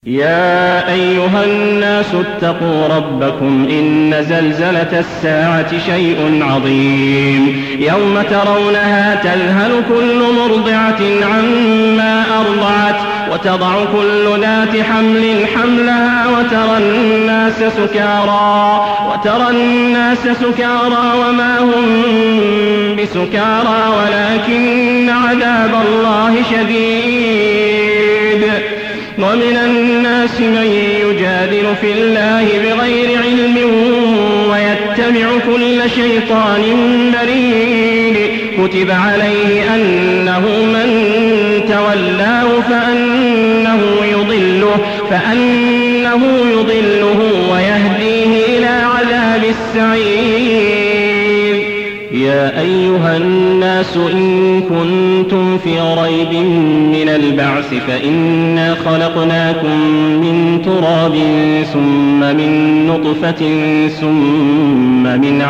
يا أيها الناس اتقوا ربكم إن زلزلة الساعة شيء عظيم يوم ترونها تذهل كل مرضعة عما أرضعت وتضع كل ذات حمل حملها وترى الناس سكارى وما هم بسكارى ولكن عذاب الله شديد. ومن الناس من يجادل في الله بغير علم ويتبع كل شيطان مريد كتب عليه أنه من تولاه فأنه يضله ويهديه إلى عذاب السعير. يا أيها الناس إن كنتم في ريب من البعث فإنا خلقناكم من تراب ثم من نطفة ثم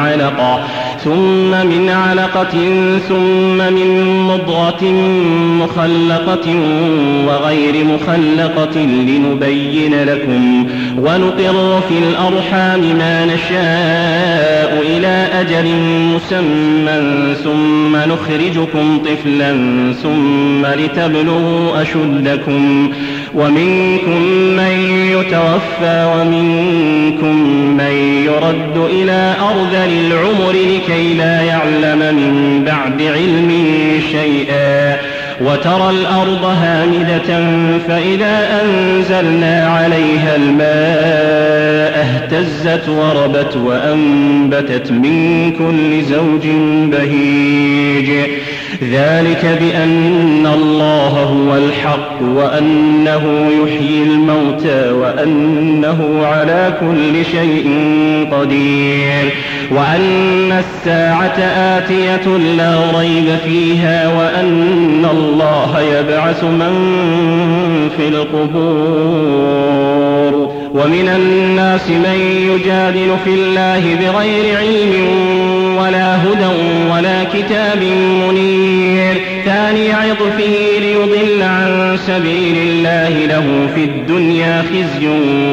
من علقة ثم من مضغة مخلقة وغير مخلقة لنبين لكم ونقر في الأرحام ما نشاء إلى أجل مسمى ثم نخرجكم طفلا ثم لتبلغوا أشدكم ومنكم من يتوفى ومنكم من يرد إلى أرذل العمر لكي لا يعلم من بعد علم شيئا وترى الأرض هامدة فإذا أنزلنا عليها الماء اهتزت وربت وأنبتت من كل زوج بهيج. ذلك بأن الله هو الحق وأنه يحيي الموتى وأنه على كل شيء قدير وأن الساعة آتية لا ريب فيها وأن الله يبعث من في القبور. ومن الناس من يجادل في الله بغير علم ولا هدى ولا كتاب منير ثاني عطفه ليضل عن سبيل الله له في الدنيا خزي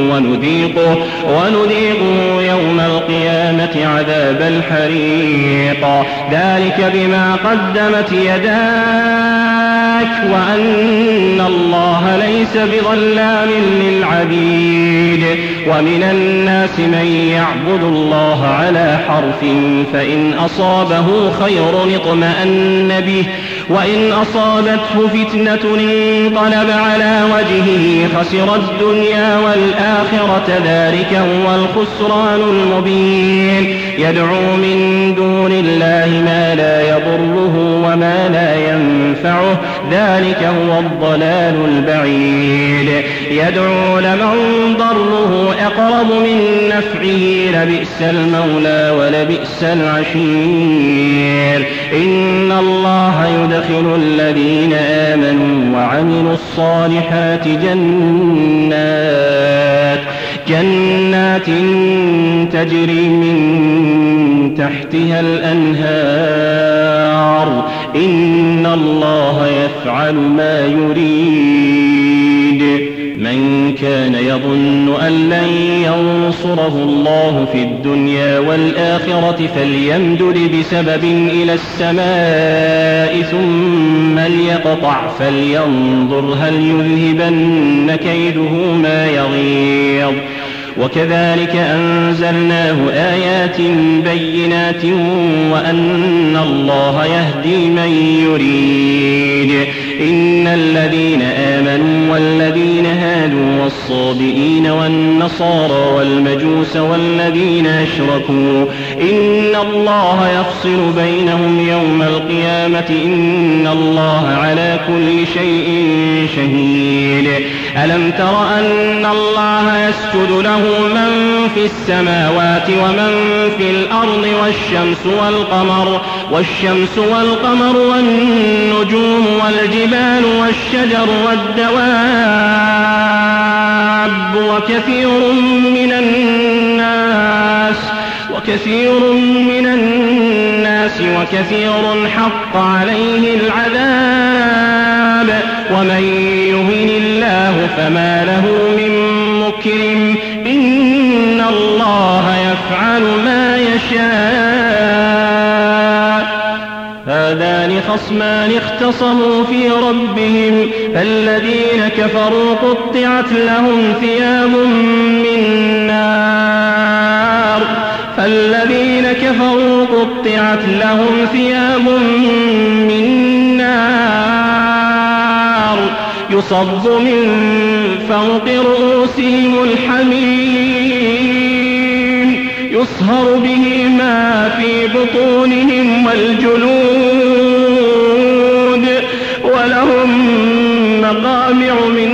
ونذيقه يوم القيامة عذاب الحريق. ذلك بما قدمت يداك وأن الله ليس بظلام للعبيد. ومن الناس من يعبد الله على حرف فإن أصابه خير اطمأن به وإن أصابته فتنة انقلب على وجهه خسر الدنيا والآخرة ذلك هو الخسران المبين. يدعو من دون الله ما لا يضره وما لا ينفعه ذلك هو الضلال البعيد. يدعو لمن ضره أقرب من نفعه لبئس المولى ولبئس العشير. إن الله يدخل الذين آمنوا وعملوا الصالحات جنات تجري من تحتها الأنهار إن الله يفعل ما يريد. من كان يظن أن لن ينصره الله في الدنيا والآخرة فليمدد بسبب إلى السماء ثم ليقطع فلينظر هل يذهبن كيده ما يغيظ. وكذلك أنزلناه آيات بينات وأن الله يهدي من يريد. إن الذين آمنوا والذين هادوا والصابئين والنصارى والمجوس والذين أشركوا إن الله يفصل بينهم يوم القيامة إن الله على كل شيء شهيد. ألم تر أن الله يسجد له من في السماوات ومن في الأرض والشمس والقمر والنجوم والجبال والشجر والدواب وكثير من الناس وكثير حق عليه العذاب ومن يهن الله فما له من يفعل ما يشاء. هذان خصمان اختصموا في ربهم فالذين كفروا قطعت لهم ثياب من نار يصب من فوق رؤوسهم الحميم يصهر به ما في بطونهم والجلود ولهم مقامع من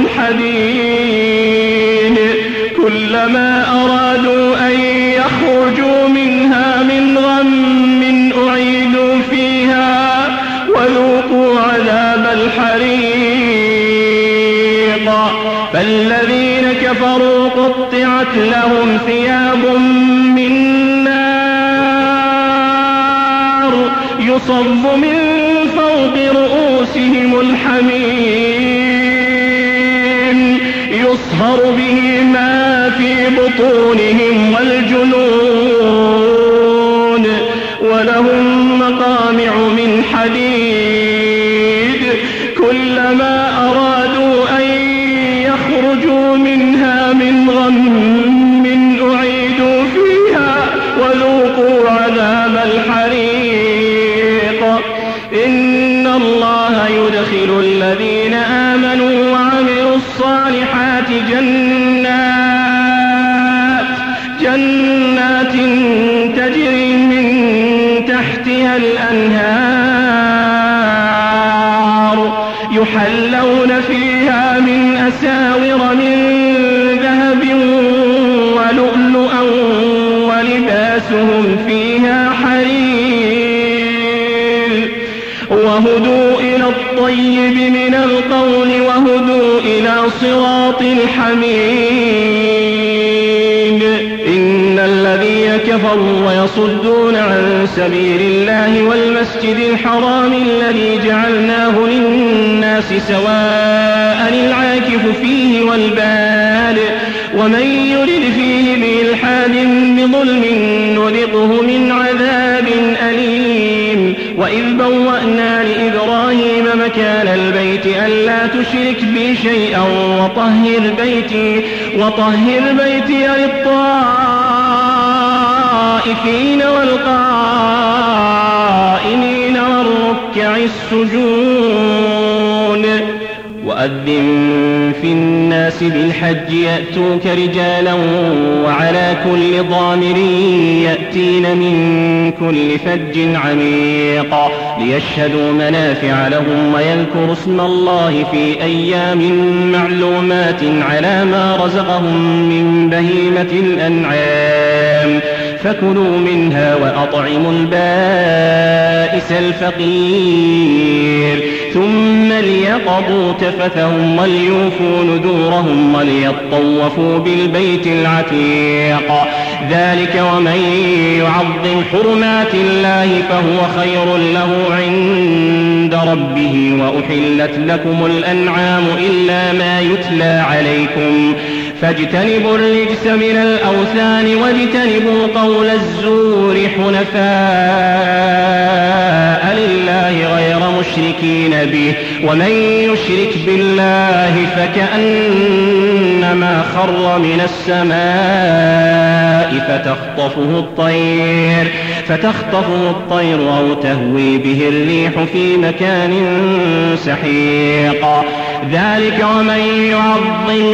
حديد كلما أرادوا أن يخرجوا منها من غم أعيدوا فيها وذوقوا عذاب الحريق. فالذين كفروا قطعت لهم ثياب من نار يصب من فوق رؤوسهم الحميم يصهر به ما في بطونهم والجلود ولهم مقامع من حديد كلما أرادوا أن يخرجوا منها من غم أعيدوا فيها وذوقوا عذاب الحريق. إن الله يدخل الذين آمنوا وعملوا الصالحات جنات تجري من تحتها الأنهار يحلون فيها من أساور من ذهب ولؤلؤا ولباسهم فيها حرير وهدوا إلى الطيب من القول وهدوا إلى صراط الحميد. إن الذين كفروا ويصدون عن سبيل الله والمسجد الحرام الذي جعلناه للناس سواء العاكف فيه والباد ومن يرد فيه بإلحاد بظلم نذقه من عذاب أليم. وإذ بوأنا لإبراهيم مكان البيت ألا تشرك بي شيئا وطهر بيتي للطائفين والقائمين والركع السجود. وأذن في الناس بالحج يأتوك رجالا وعلى كل ضامر يأتين من كل فج عميق ليشهدوا منافع لهم ويذكروا اسم الله في أيام معلومات على ما رزقهم من بهيمة الأنعام فكلوا منها وأطعموا البائس الفقير ثم ليقضوا تفثهم وليوفوا نذورهم وليطوفوا بالبيت العتيق. ذلك ومن يعظم حرمات الله فهو خير له عند ربه. وأحلت لكم الأنعام إلا ما يتلى عليكم فاجتنبوا الرجس من الأوثان واجتنبوا قول الزور حنفاء لله غير مشركين به ومن يشرك بالله فكأنما خر من السماء فتخطفه الطير أو تهوي به الريح في مكان سحيق. ذلك ومن يعظم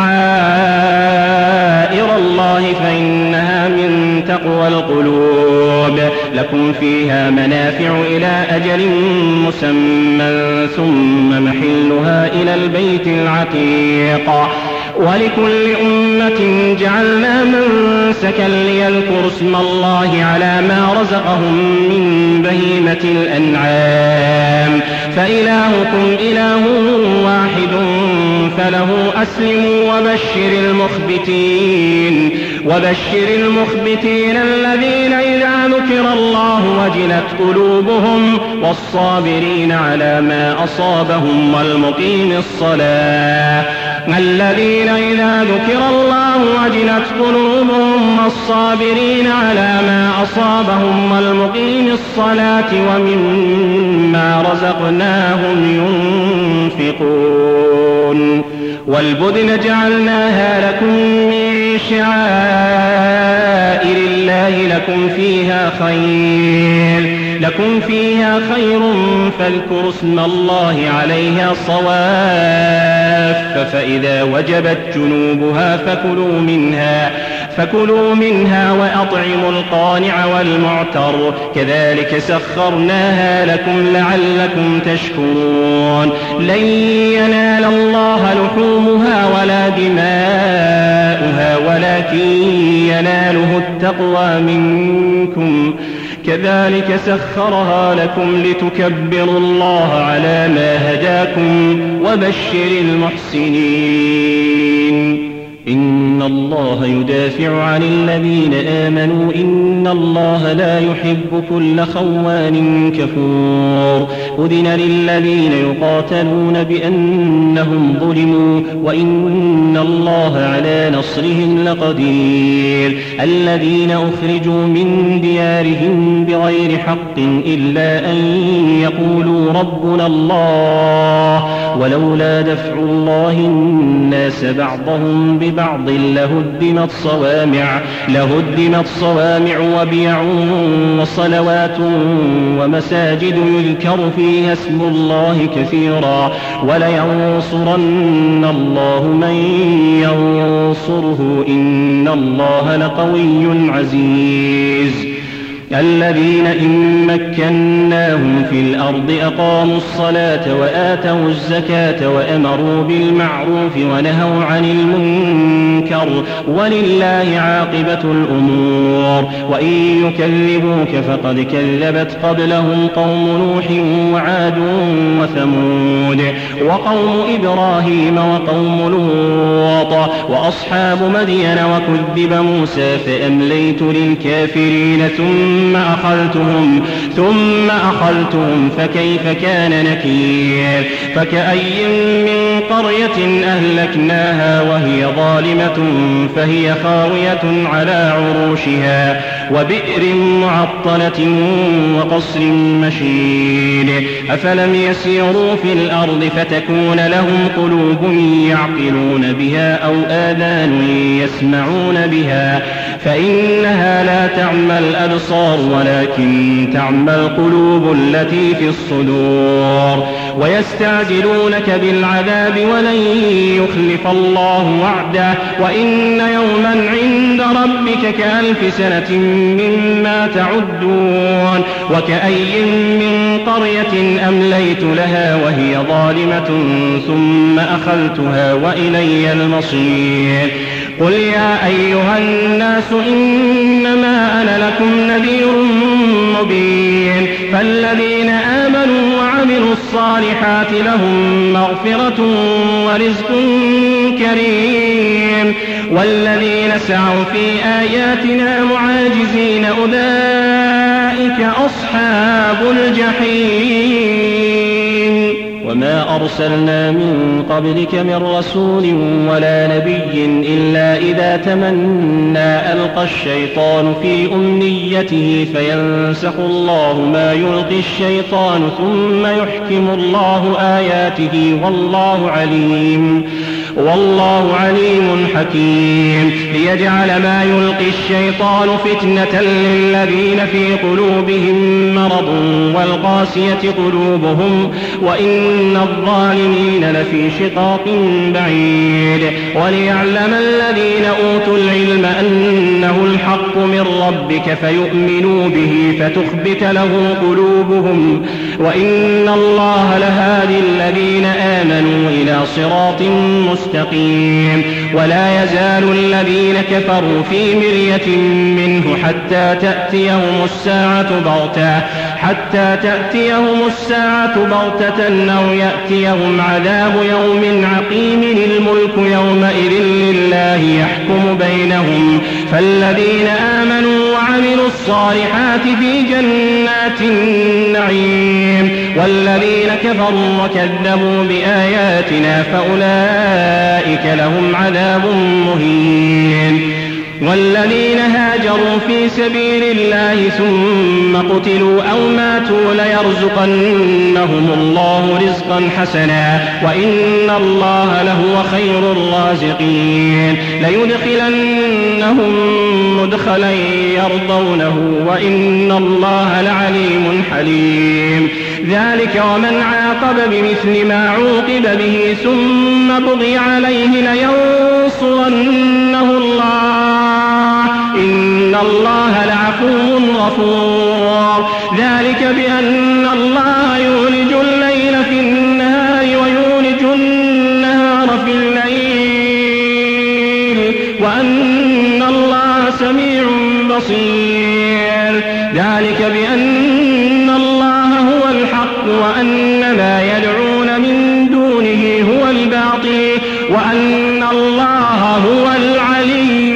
شعائر الله فإنها من تقوى القلوب. لكم فيها منافع إلى أجل مسمى ثم محلها إلى البيت العتيق. ولكل أمة جعلنا منسكا ليذكروا اسم الله على ما رزقهم من بهيمة الأنعام فإلهكم إله واحد فله أسلموا وبشر المخبتين الذين إذا ذكر الله وجلت قلوبهم والصابرين على ما أصابهم والمقيم الصلاة الذين إذا ذكر الله وجلت قلوبهم الصابرين على ما أصابهم والمقيم الصلاة ومما رزقناهم ينفقون والبدن جعلناها لكم من شعائر الله لكم فيها خير فاذكروا اسم الله عليها صواف فإذا وجبت جنوبها فكلوا منها وأطعموا القانع والمعتر كذلك سخرناها لكم لعلكم تشكرون لن ينال الله لحومها ولا دماؤها ولكن يناله التقوى منكم كذلك سخرها لكم لتكبروا الله على ما هداكم وبشر المحسنين إن الله يدافع عن الذين آمنوا إن الله لا يحب كل خوان كفور أذن للذين يقاتلون بأنهم ظلموا وإن الله على نصرهم لقدير الذين أخرجوا من ديارهم بغير حق إلا أن يقولوا ربنا الله ولولا دفع الله الناس بعضهم ببعض لهدمت صوامع وبيع وصلوات ومساجد يذكر فيها اسم الله كثيرا ولينصرن الله من ينصره إن الله لقوي عزيز الذين إن مكناهم في الأرض أقاموا الصلاة وآتوا الزكاة وأمروا بالمعروف ونهوا عن المنكر ولله عاقبة الأمور وإن يكذبوك فقد كذبت قبلهم قوم نوح وعاد وثمود وقوم إبراهيم وقوم لوط وأصحاب مدين وكذب موسى فأمليت للكافرين ثم أخذتهم فكيف كان نكير فكأي من قرية أهلكناها وهي ظالمة فهي خاوية على عروشها وبئر معطلة وقصر مشيد أفلم يسيروا في الأرض فتكون لهم قلوب يعقلون بها أو آذان يسمعون بها فإنها لا تعمى الأبصار ولكن تعمى القلوب التي في الصدور ويستعجلونك بالعذاب ولن يخلف الله وعده وإن يوما عند ربك كألف سنة مما تعدون وكأي من قرية أمليت لها وهي ظالمة ثم أخذتها وإلي المصير قل يا أيها الناس إنما أنا لكم نذير مبين فالذين آمنوا وعملوا الصالحات لهم مغفرة ورزق كريم والذين سعوا في آياتنا معاجزين أولئك أصحاب الجحيم وما أرسلنا من قبلك من رسول ولا نبي إلا إذا تمنى ألقى الشيطان في أمنيته فينسخ الله ما يلقي الشيطان ثم يحكم الله آياته والله عليم حكيم ليجعل ما يلقي الشيطان فتنة للذين في قلوبهم مرض والقاسية قلوبهم وإن الظالمين لفي شقاق بعيد وليعلم الذين أوتوا العلم أنه الحق من ربك فيؤمنوا به فتخبت له قلوبهم وإن الله لهادي الذين آمنوا إلى صراط مستقيم ولا يزال الذين كفروا في مرية منه حتى تأتيهم الساعة بغتة أو يأتيهم عذاب يوم عقيم الملك يومئذ لله يحكم بينهم فالذين آمنوا وعملوا الصالحات في جنات النعيم والذين كفروا وكذبوا بآياتنا فأولئك لهم عذاب مهين والذين هاجروا في سبيل الله ثم قتلوا أو ماتوا ليرزقنهم الله رزقا حسنا وإن الله لهو خير الرازقين ليدخلنهم مدخلا يرضونه وإن الله لعليم حليم ذلك ومن عاقب بمثل ما عوقب به ثم بغي عليه لينصرنه الله إن الله لعفو غفور ذلك بأن الله يولج الليل في النهار ويولج النهار في الليل وأن الله سميع بصير ذلك بأن الله هو الحق وأن ما يدعون من دونه هو الباطل وأن الله هو العلي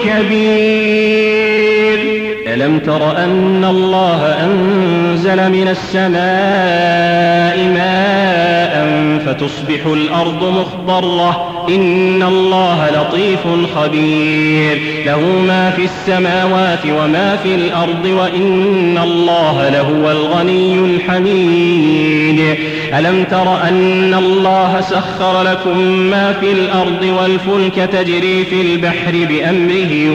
الكبير ألم تر أن الله أنزل من السماء ماء فتصبح الأرض مخضرة إن الله لطيف خبير له ما في السماوات وما في الأرض وإن الله لهو الغني الحميد ألم تر أن الله سخر لكم ما في الأرض والفلك تجري في البحر بأمره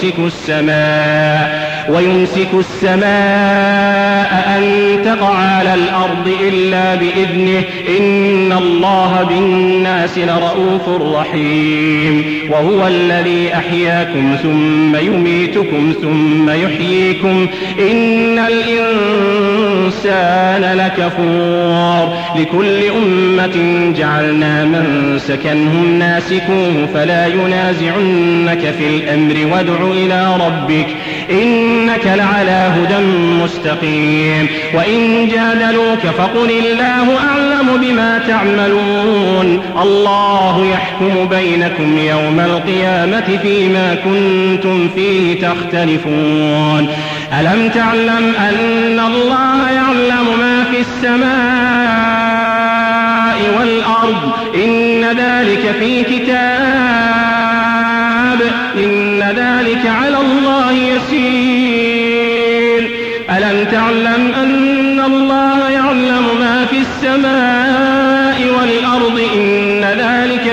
ويمسك السماء أن تقع على الأرض إلا بإذنه إن الله بالناس لرؤوف رحيم وهو الذي أحياكم ثم يميتكم ثم يحييكم إن الإنسان لكفور لكل أمة جعلنا منسكا هم ناسكوه فلا ينازعنك في الأمر وادع إلى ربك إنك لعلى هدى مستقيم وإن جادلوك فقل الله أعلم بما تعملون الله يحكم بينكم يوم القيامة فيما كنتم فيه تختلفون ألم تعلم أن الله يعلم ما في السماء والأرض إن ذلك في كتاب إن ذلك على الله يسير ألم تعلم أن الله يعلم ما في السماء والأرض إن ذلك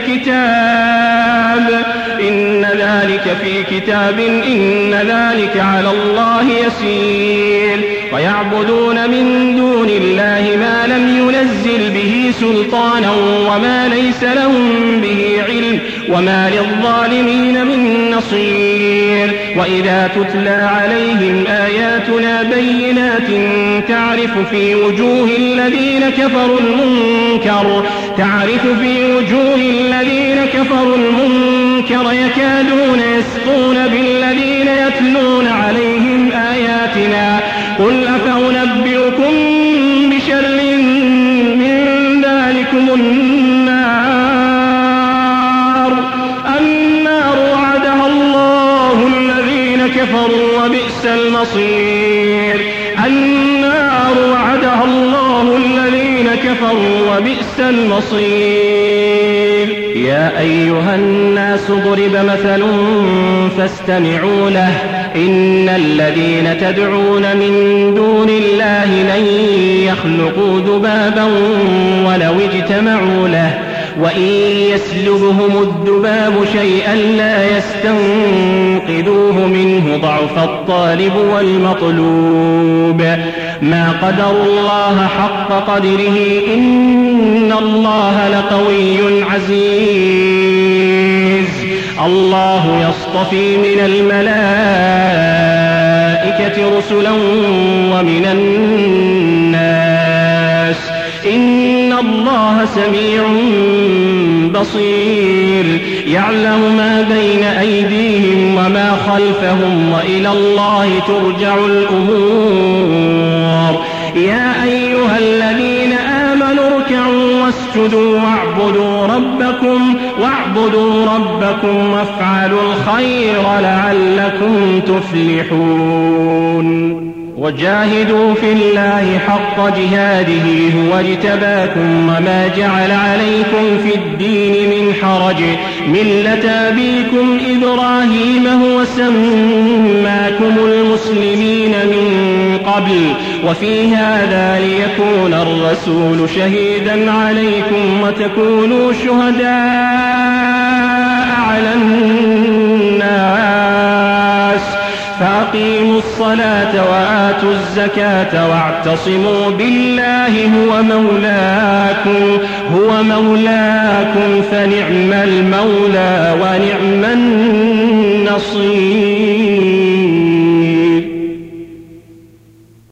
في كتاب إن ذلك على الله يسير ويعبدون من دون الله ما لم ينزل به سلطانا وما ليس لهم به علم وما للظالمين من نصير وإذا تتلى عليهم آياتنا بينات تعرف في وجوه الذين كفروا المنكر يكادون يسقون بالذين يتلون عليهم آياتنا قل أفأنبئكم بشر من ذلكم النار وعدها الله الذين كفروا وبئس المصير النار وعدها الله الذين كفروا وبئس المصير يا أيها الناس ضرب مثل فاستمعوا له إن الذين تدعون من دون الله لن يخلقوا ذبابا ولو اجتمعوا له وإن يسلبهم الذباب شيئا لا يستنقذوه منه ضعف الطالب والمطلوب ما قدروا الله حق قدره إن الله لقوي عزيز الله يصطفي من الملائكة رسلا ومن الناس إن الله سميع بصير يعلم ما بين أيديهم وما خلفهم وإلى الله ترجع الأمور يا أيها الذين آمنوا اركعوا واسجدوا واعبدوا ربكم وافعلوا الخير لعلكم تفلحون وجاهدوا في الله حق جهاده هو اجتباكم وما جعل عليكم في الدين من حرج ملة أبيكم إبراهيم هو سماكم المسلمين من قبل وفي هذا ليكون الرسول شهيدا عليكم وتكونوا شهداء على الناس فأقيموا الصلاة وآتوا الزكاة واعتصموا بالله هو مولاكم فنعم المولى ونعم النصير.